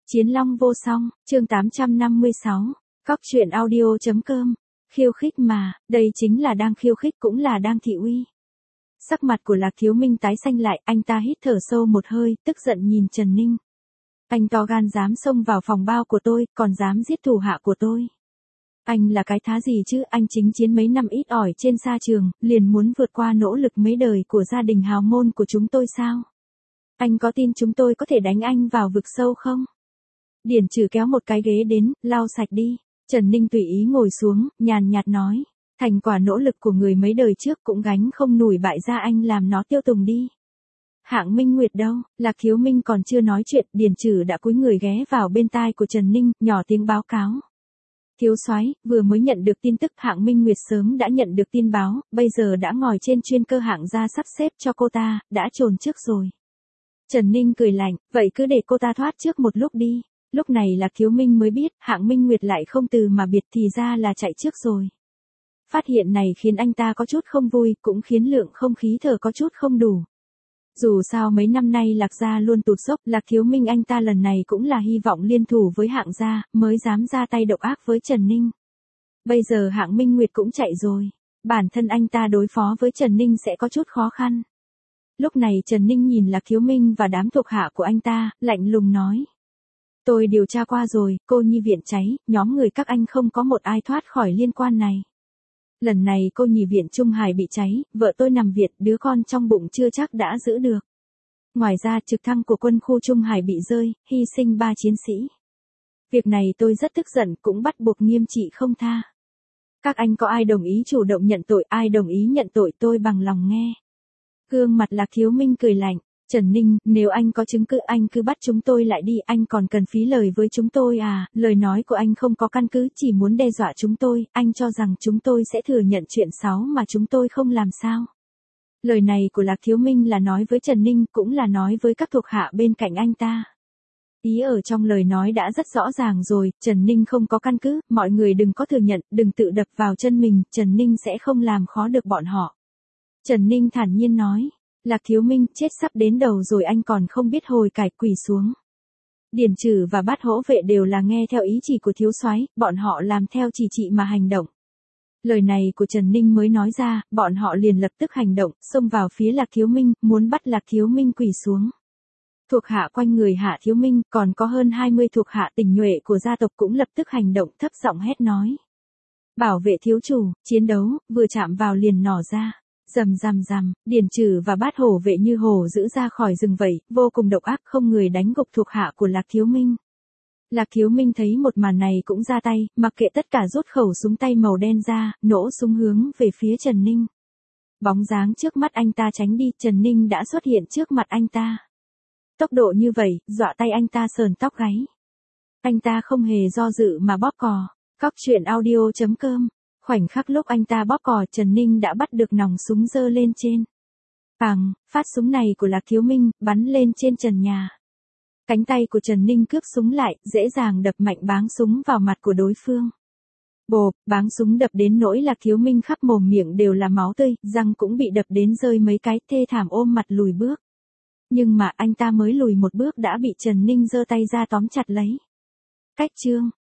Chiến Long vô song, chương 856, Cóc truyện audio.com, khiêu khích mà, đây chính là đang khiêu khích cũng là đang thị uy. Sắc mặt của Lạc Thiếu Minh tái xanh lại, anh ta hít thở sâu một hơi, tức giận nhìn Trần Ninh. Anh to gan dám xông vào phòng bao của tôi, còn dám giết thủ hạ của tôi. Anh là cái thá gì chứ, anh chính chiến mấy năm ít ỏi trên sa trường, liền muốn vượt qua nỗ lực mấy đời của gia đình hào môn của chúng tôi sao? Anh có tin chúng tôi có thể đánh anh vào vực sâu không? Điển Trừ kéo một cái ghế đến, lau sạch đi. Trần Ninh tùy ý ngồi xuống, nhàn nhạt nói. Thành quả nỗ lực của người mấy đời trước cũng gánh không nổi bại gia anh làm nó tiêu tùng đi. Hạng Minh Nguyệt đâu? Lạc Thiếu Minh còn chưa nói chuyện, Điển Trừ đã cúi người ghé vào bên tai của Trần Ninh, nhỏ tiếng báo cáo. Thiếu soái, vừa mới nhận được tin tức Hạng Minh Nguyệt sớm đã nhận được tin báo, bây giờ đã ngồi trên chuyên cơ hạng gia sắp xếp cho cô ta, đã trồn trước rồi. Trần Ninh cười lạnh, vậy cứ để cô ta thoát trước một lúc đi. Lúc này Lạc Thiếu Minh mới biết, Hạng Minh Nguyệt lại không từ mà biệt thì ra là chạy trước rồi. Phát hiện này khiến anh ta có chút không vui, cũng khiến lượng không khí thở có chút không đủ. Dù sao mấy năm nay Lạc gia luôn tụt dốc, Lạc Thiếu Minh anh ta lần này cũng là hy vọng liên thủ với Hạng gia, mới dám ra tay độc ác với Trần Ninh. Bây giờ Hạng Minh Nguyệt cũng chạy rồi, bản thân anh ta đối phó với Trần Ninh sẽ có chút khó khăn. Lúc này Trần Ninh nhìn Lạc Thiếu Minh và đám thuộc hạ của anh ta, lạnh lùng nói. Tôi điều tra qua rồi, cô nhi viện cháy, nhóm người các anh không có một ai thoát khỏi liên quan này. Lần này cô nhi viện Trung Hải bị cháy, vợ tôi nằm viện, đứa con trong bụng chưa chắc đã giữ được. Ngoài ra trực thăng của quân khu Trung Hải bị rơi, hy sinh 3 chiến sĩ. Việc này tôi rất tức giận, cũng bắt buộc nghiêm trị không tha. Các anh có ai đồng ý chủ động nhận tội, ai đồng ý nhận tội tôi bằng lòng nghe. Gương mặt Lạc Thiếu Minh cười lạnh. Trần Ninh, nếu anh có chứng cứ anh cứ bắt chúng tôi lại đi, anh còn cần phí lời với chúng tôi à, lời nói của anh không có căn cứ, chỉ muốn đe dọa chúng tôi, anh cho rằng chúng tôi sẽ thừa nhận chuyện xấu mà chúng tôi không làm sao. Lời này của Lạc Thiếu Minh là nói với Trần Ninh, cũng là nói với các thuộc hạ bên cạnh anh ta. Ý ở trong lời nói đã rất rõ ràng rồi, Trần Ninh không có căn cứ, mọi người đừng có thừa nhận, đừng tự đập vào chân mình, Trần Ninh sẽ không làm khó được bọn họ. Trần Ninh thản nhiên nói. Lạc Thiếu Minh, chết sắp đến đầu rồi anh còn không biết hồi cải, quỳ xuống. Điển Trừ và Bát Hỗ Vệ đều là nghe theo ý chỉ của thiếu soái, bọn họ làm theo chỉ thị mà hành động. Lời này của Trần Ninh mới nói ra, bọn họ liền lập tức hành động, xông vào phía Lạc Thiếu Minh, muốn bắt Lạc Thiếu Minh quỳ xuống. Thuộc hạ quanh người Hạ Thiếu Minh, còn có hơn 20 thuộc hạ tình nhuệ của gia tộc cũng lập tức hành động, thấp giọng hét nói. Bảo vệ thiếu chủ, chiến đấu, vừa chạm vào liền nỏ ra. Rầm rầm rầm, Điển Trừ và Bát Hổ Vệ như hổ giữ ra khỏi rừng vậy, vô cùng độc ác, không người đánh gục thuộc hạ của Lạc Thiếu Minh. Lạc Thiếu Minh thấy một màn này cũng ra tay, mặc kệ tất cả rút khẩu súng tay màu đen ra, nổ súng hướng về phía Trần Ninh. Bóng dáng trước mắt anh ta tránh đi, Trần Ninh đã xuất hiện trước mặt anh ta. Tốc độ như vậy, dọa tay anh ta sờn tóc gáy. Anh ta không hề do dự mà bóp cò. Cóc truyện audio.com. Khoảnh khắc lúc anh ta bóp cò, Trần Ninh đã bắt được nòng súng giơ lên trên. Bàng, phát súng này của Lạc Thiếu Minh, bắn lên trên trần nhà. Cánh tay của Trần Ninh cướp súng lại, dễ dàng đập mạnh báng súng vào mặt của đối phương. Bộp, báng súng đập đến nỗi Lạc Thiếu Minh khắp mồm miệng đều là máu tươi, răng cũng bị đập đến rơi mấy cái, thê thảm ôm mặt lùi bước. Nhưng mà anh ta mới lùi một bước đã bị Trần Ninh giơ tay ra tóm chặt lấy. Cách chương.